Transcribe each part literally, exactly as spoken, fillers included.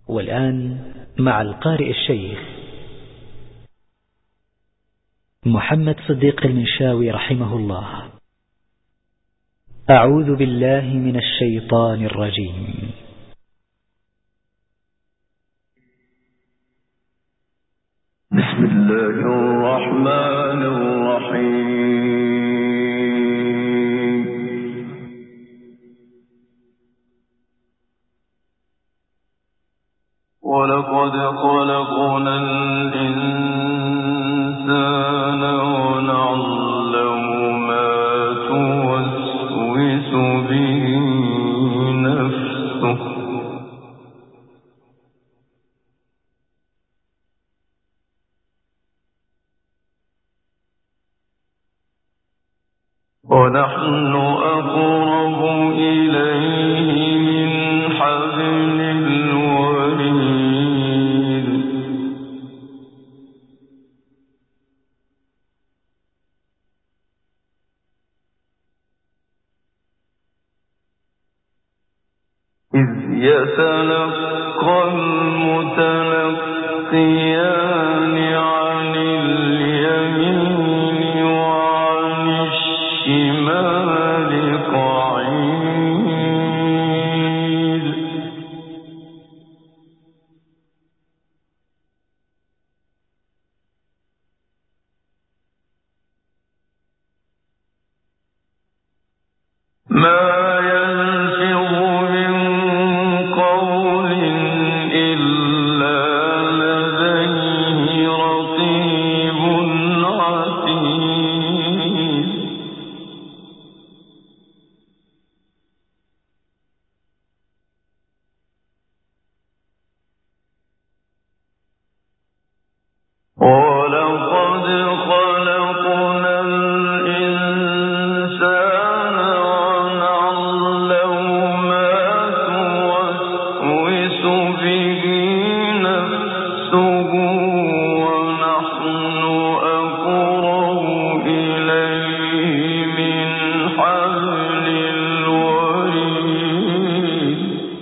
والآن مع القارئ الشيخ محمد صديق المنشاوي رحمه الله. أعوذ بالله من الشيطان الرجيم. بسم الله الرحمن الرحيم. ولقد خلقنا الإنسان ونعلم ما توسوس به نفسه ونحن أقرب إليه من حبل الوريد. إذ يتلقى المتلقيان عن اليمين وعن الشمال قعيد. ما يلفظ من قول إلا لديه رقيب عتيد. ولقد خلقنا الإنسان ونعلم ما توسوس به نفسه ونحن أقرب إليه من حبل الوريد.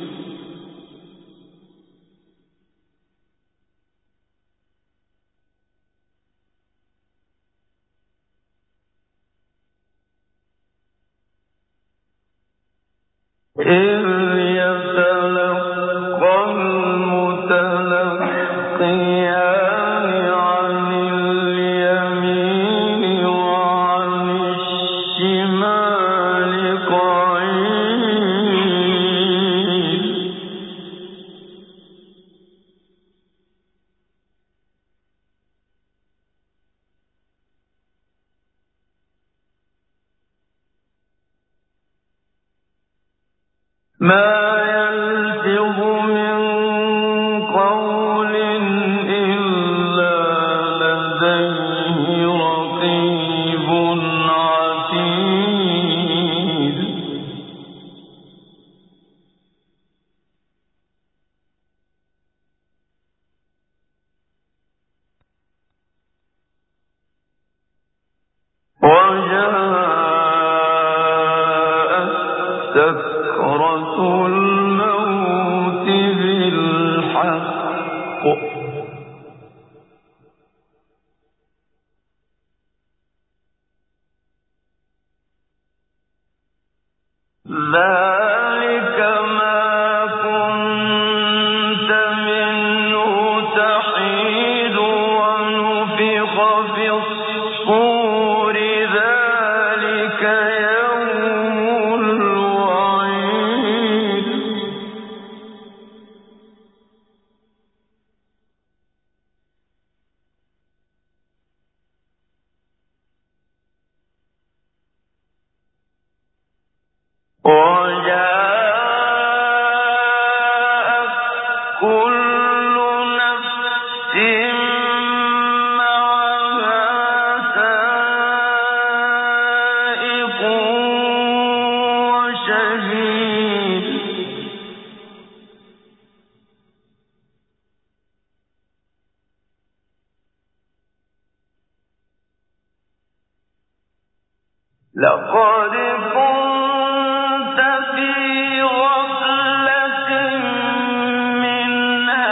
إذ يتلقى المتلقيان عن اليمين وعن الشمال قعيد. ما يلفظ من قول إلا لديه رقيب عتيد. وجاءت سكرة الموت بالحق ذلك ما كنت منه تحيد ونفخ في الصور ذلك يوم الوعيد. وجاءت كل نفس معها سائق وشهيد. لقد كنت في غفلة من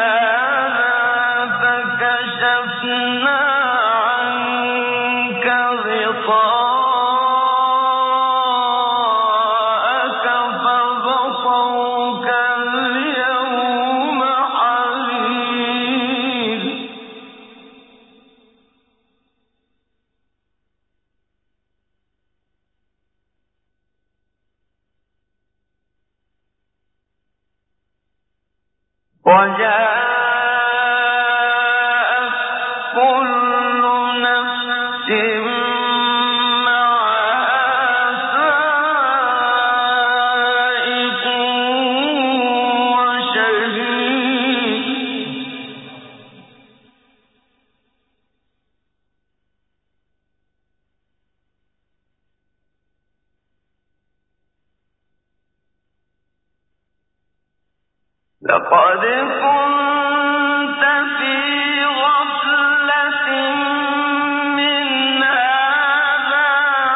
وجاءت كل نفس معها سائق وشهيد لقد كنت في غفلة من هذا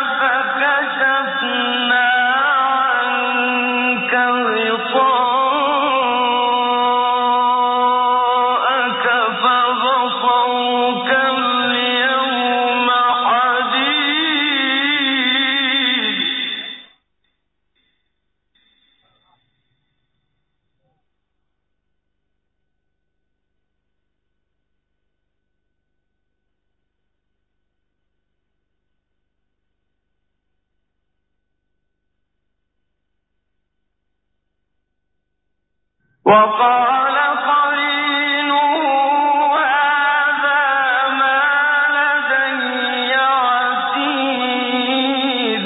فكشفنا عنك غطاءك فبصرك اليوم حديد وقال قرينه هذا ما لدي عتيد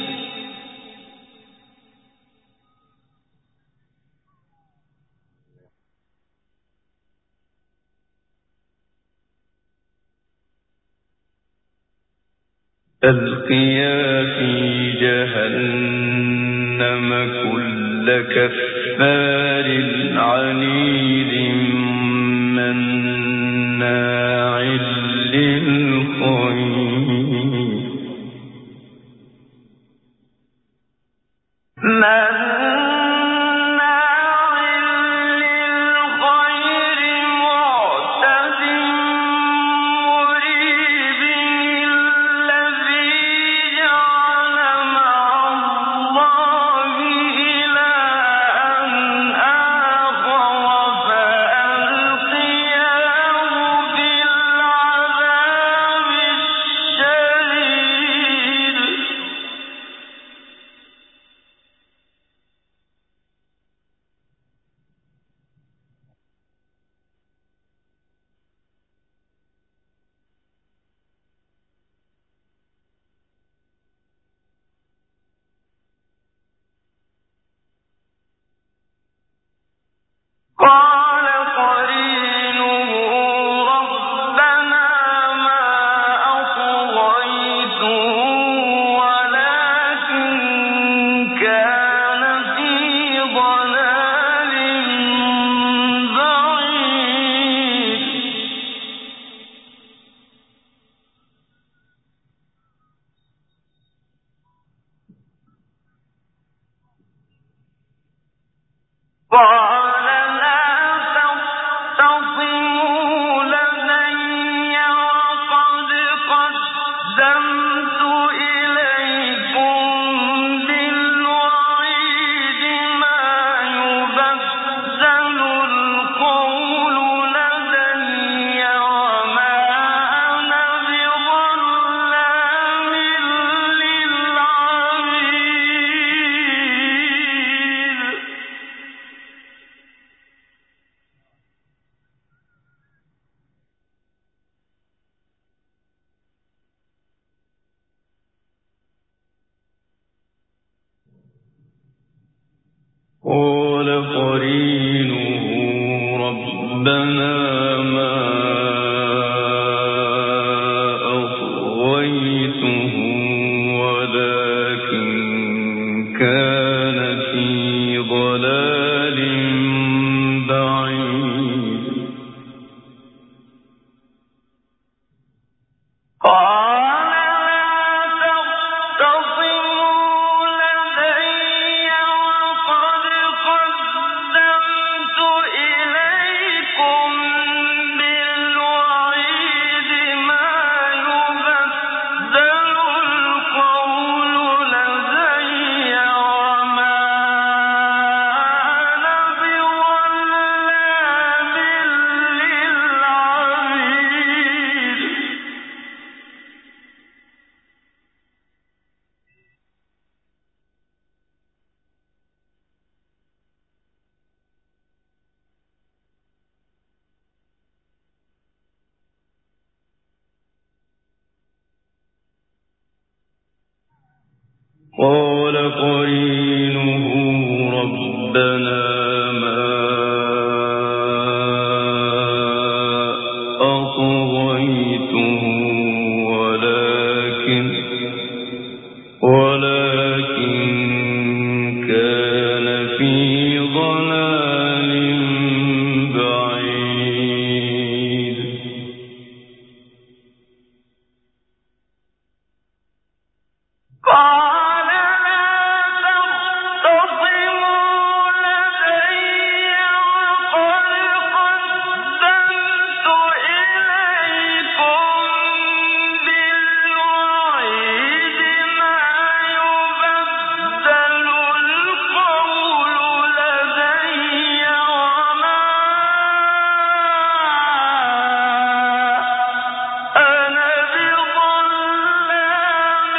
ألقيا في جهنم كل كفار عنيد مناع للخير مناع للخير معتد مريب الذي جعل مع الله إلها آخر فألقياه في العذاب الشديد قال قرينه ربنا ما أطغيته ولكن كان في ضلال بعيد قال لا تختصموا لدي وقد قدمت إليكم بالوعيد ما يبدل القول لدي وما أنا بظلام للعبيد قال قرينه ربنا ما أطغيته ولكن كان في ضلال بعيد قال لا تختصموا لدي وقد قدمت إليكم قال قرينه ربنا ما أطغيته ولكن ولكن كان في ضلال بعيد قال لا تختصموا لدي وقد قدمت إليكم بالوعيد ما يبدل القول لدي وما أنا بظلام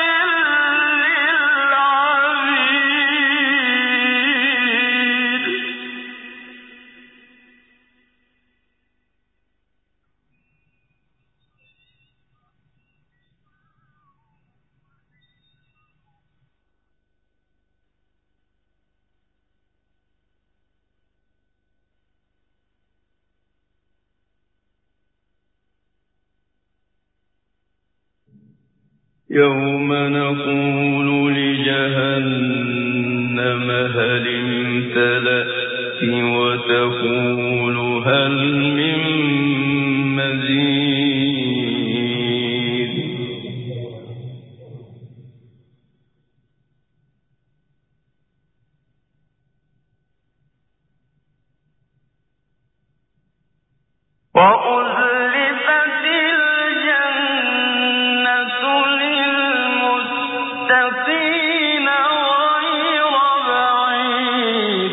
للعبيد يوم نقول لجهنم هل امتلأت وتقول هل من مزيد وأزلفت الجنة للمتقين غير بعيد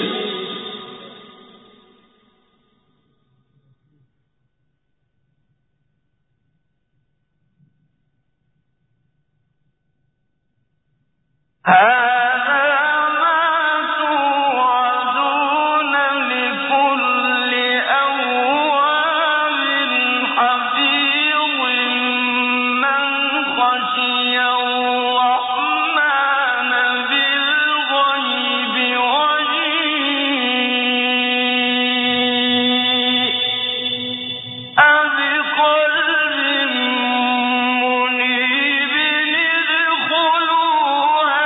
هذا ما توعدون لكل أواب حفيظ من خشي الرحمن بالغيب وجيء بقلب منيب ادخلوها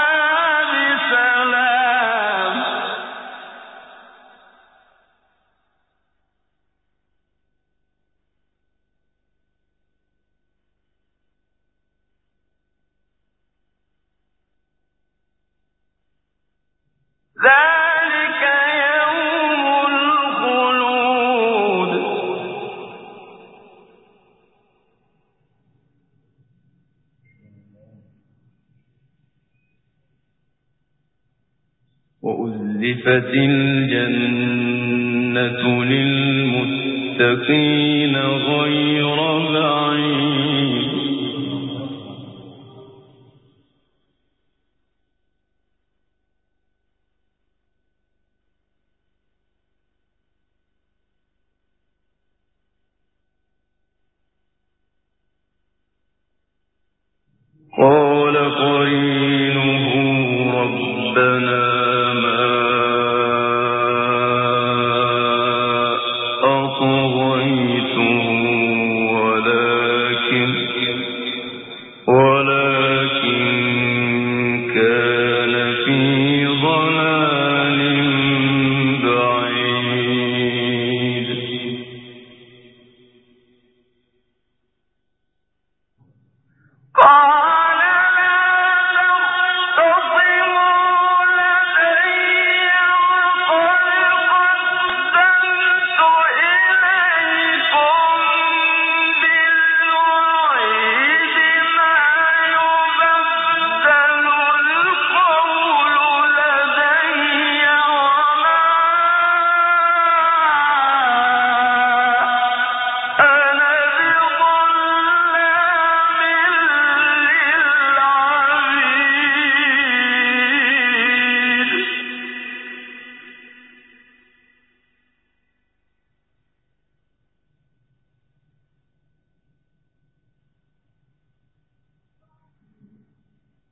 بسلام ذلك يوم الخلود وأزلفت الجنة للمتقين غير بعيد قال قرينه ربنا ما أطغيته ولكن ولكن كان في ضلال بعيد قال لا تختصموا لدي وقد قدمت إليكم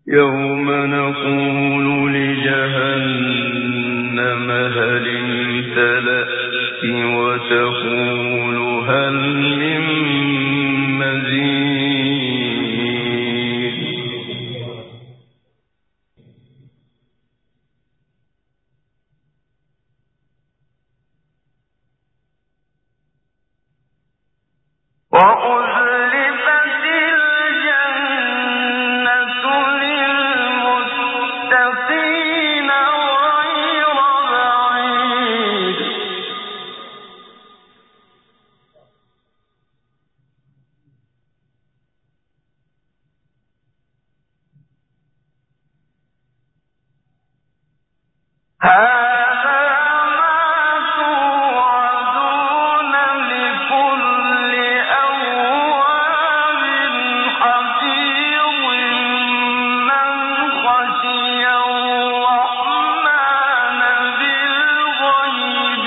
يوم نقول لجهنم هل امتلأت وتقول هل من مزيد وأزلفت الجنة للمتقين غير بعيد هذا ما توعدون لكل أواب حفيظ من خشي الرحمن بالغيب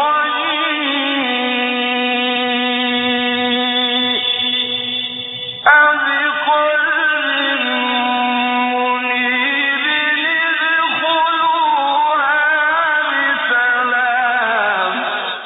وجيء بقلب منيب ادخلوها بسلام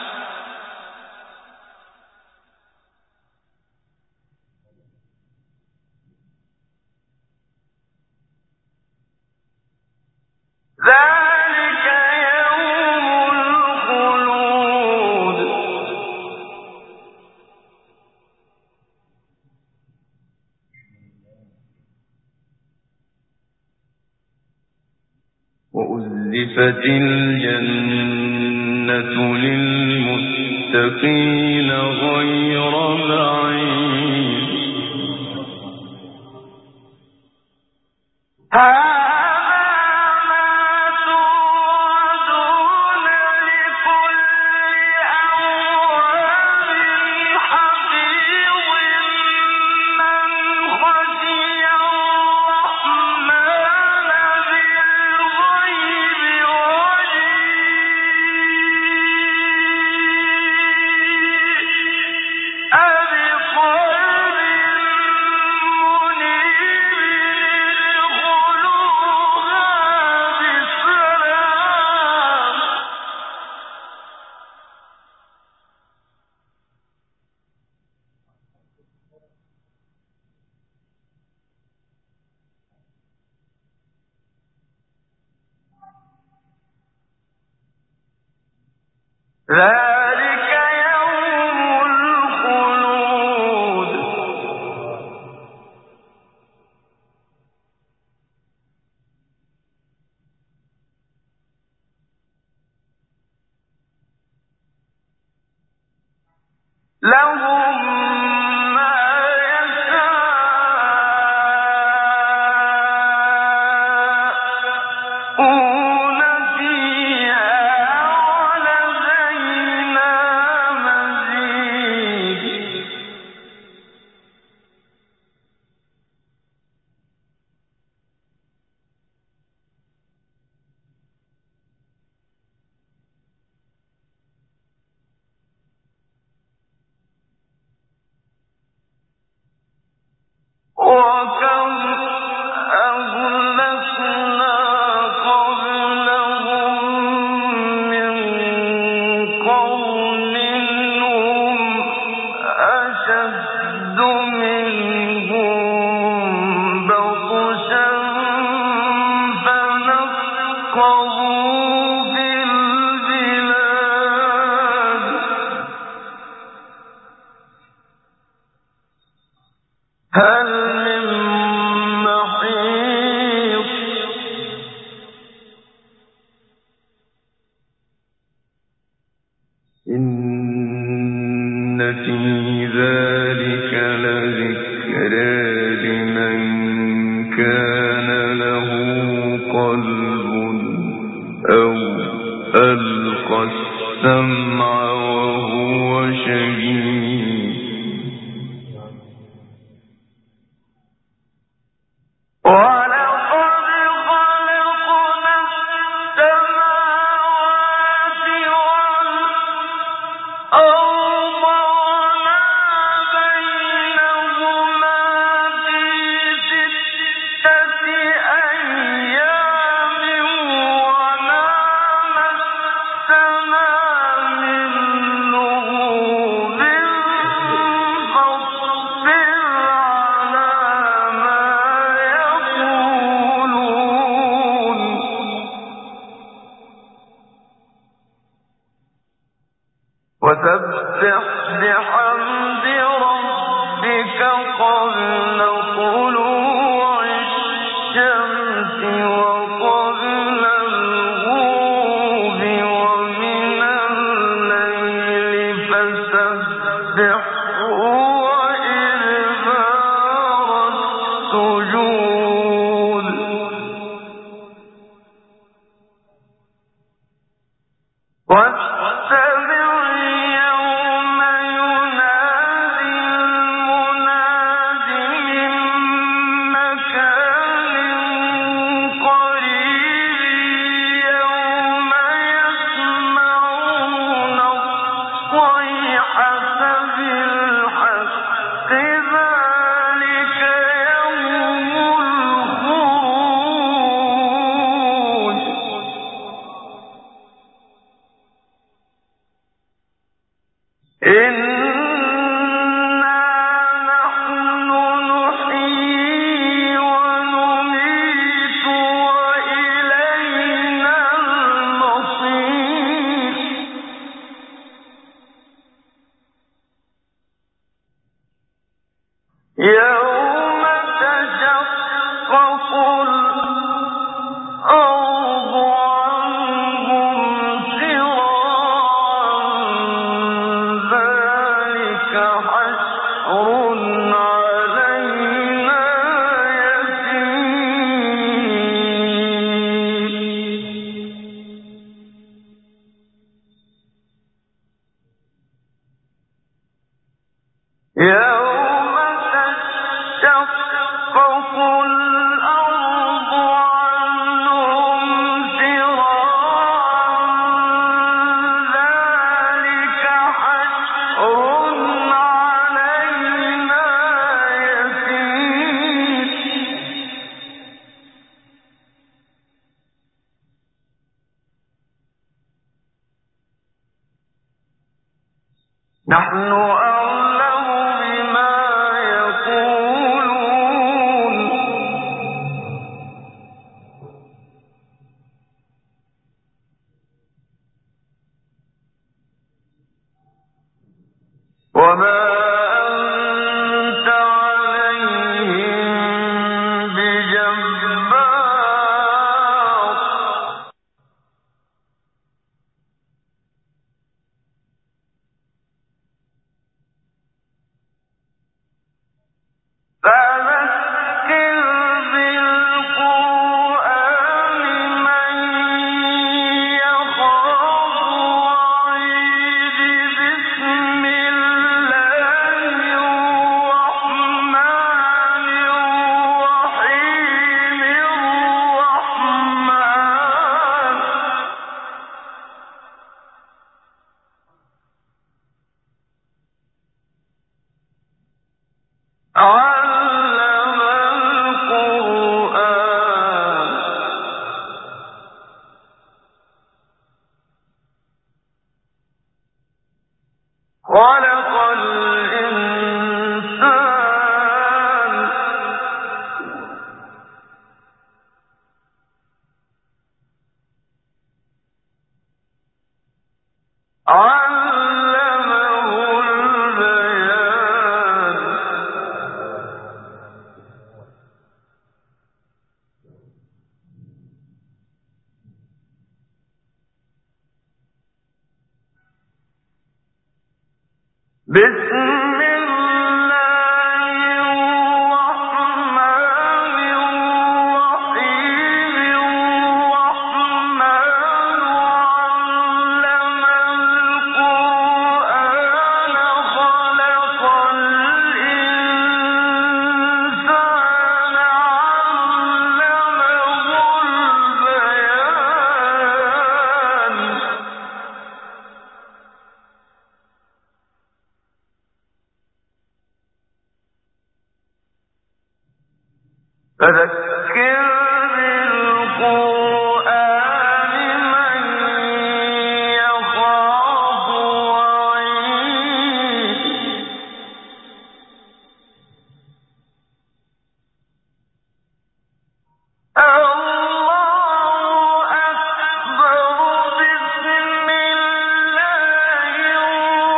ذلك يوم الخلود وأزلفت الجنة للمتقين غير بعيد هذا ما توعدون لكل أواب حفيظ من خشي الرحمن بالغيب وجيء بقلب منيب ادخلوها بسلام ذلك يوم الخلود لهم ما يشاءون فيها ولدينا مزيد وكم أهلكنا قبلهم من قرن هم أشد منهم بطشا فنقبوا في البلاد هل من محيص إن في ذلك لذكرى لمن كان له قلب أو ألقى السمع وهو شهيد ولقد خلقنا السماوات والأرض وما بينهما في ستة فسبح بحمد ربك قبل طلوع الشمس وقبل الغروب ومن الليل فسبحه وإدبار السجود واستمع يوم ينادي المناد من مكان قريب يوم يسمعون الصيحة بالحق ذلك يوم الخروج إنا نحن نحيي ونميت وإلينا المصير يوم تشقق الأرض عنهم سراعا ذلك حشر علينا يسير يوم تشقق الأرض عنهم سراعا ذلك حشر علينا يسير نحن أعلم بما يقولون وما أنت عليهم بجبار فذكر بالقرآن من يخاف وعيد بسم الله الرحمن الرحيم الرحمن علم القرآن خلق الإنسان علمه البيان بسم الله الرحمن الرحيم الرحمن علم القرآن خلق الإنسان علمه البيان فذكر بالقرآن من يخاف وعيد الله أكبر بسم الله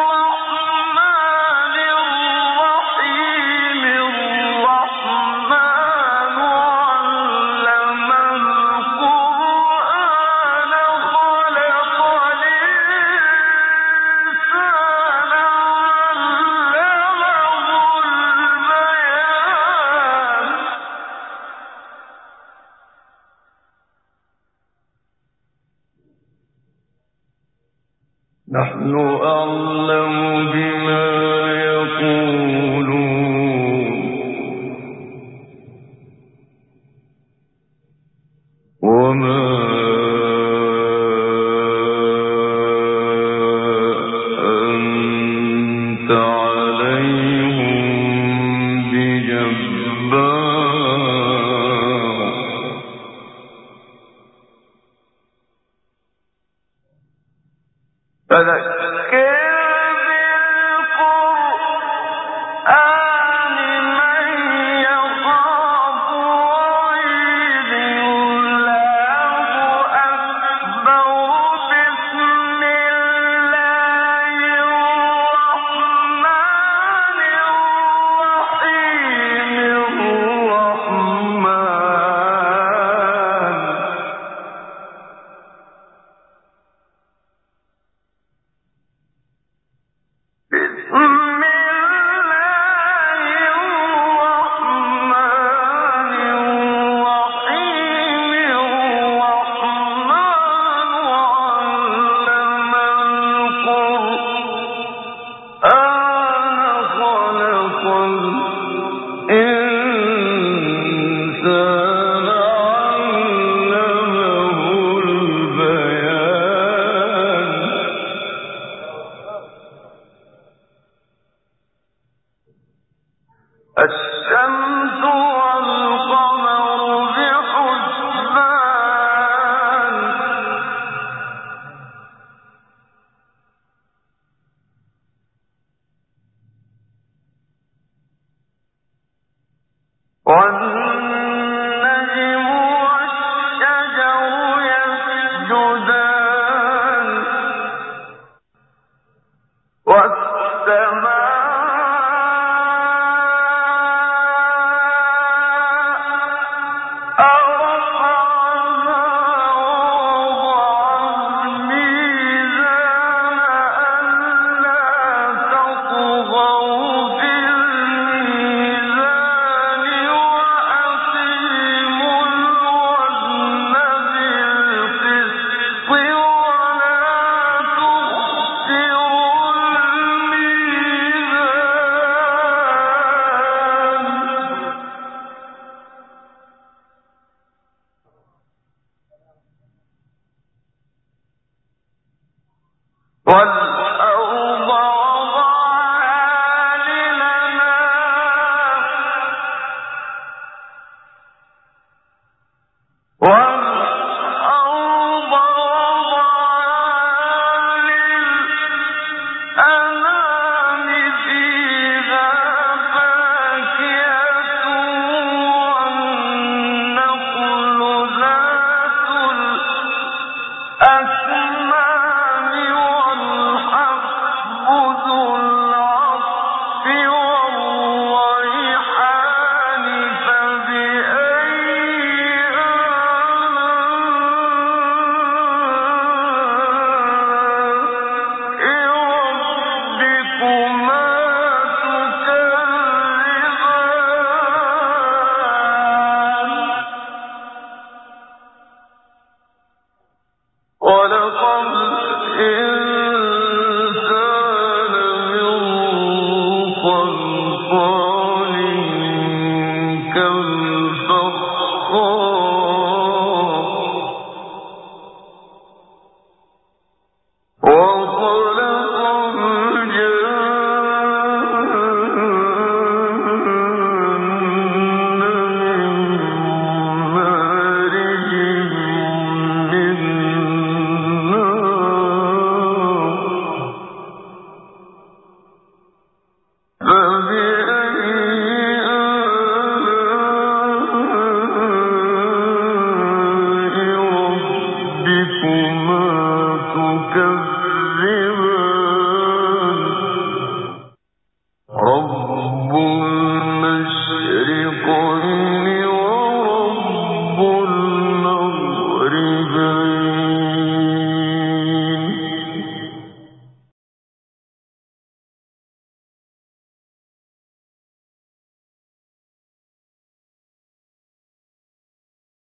والسماء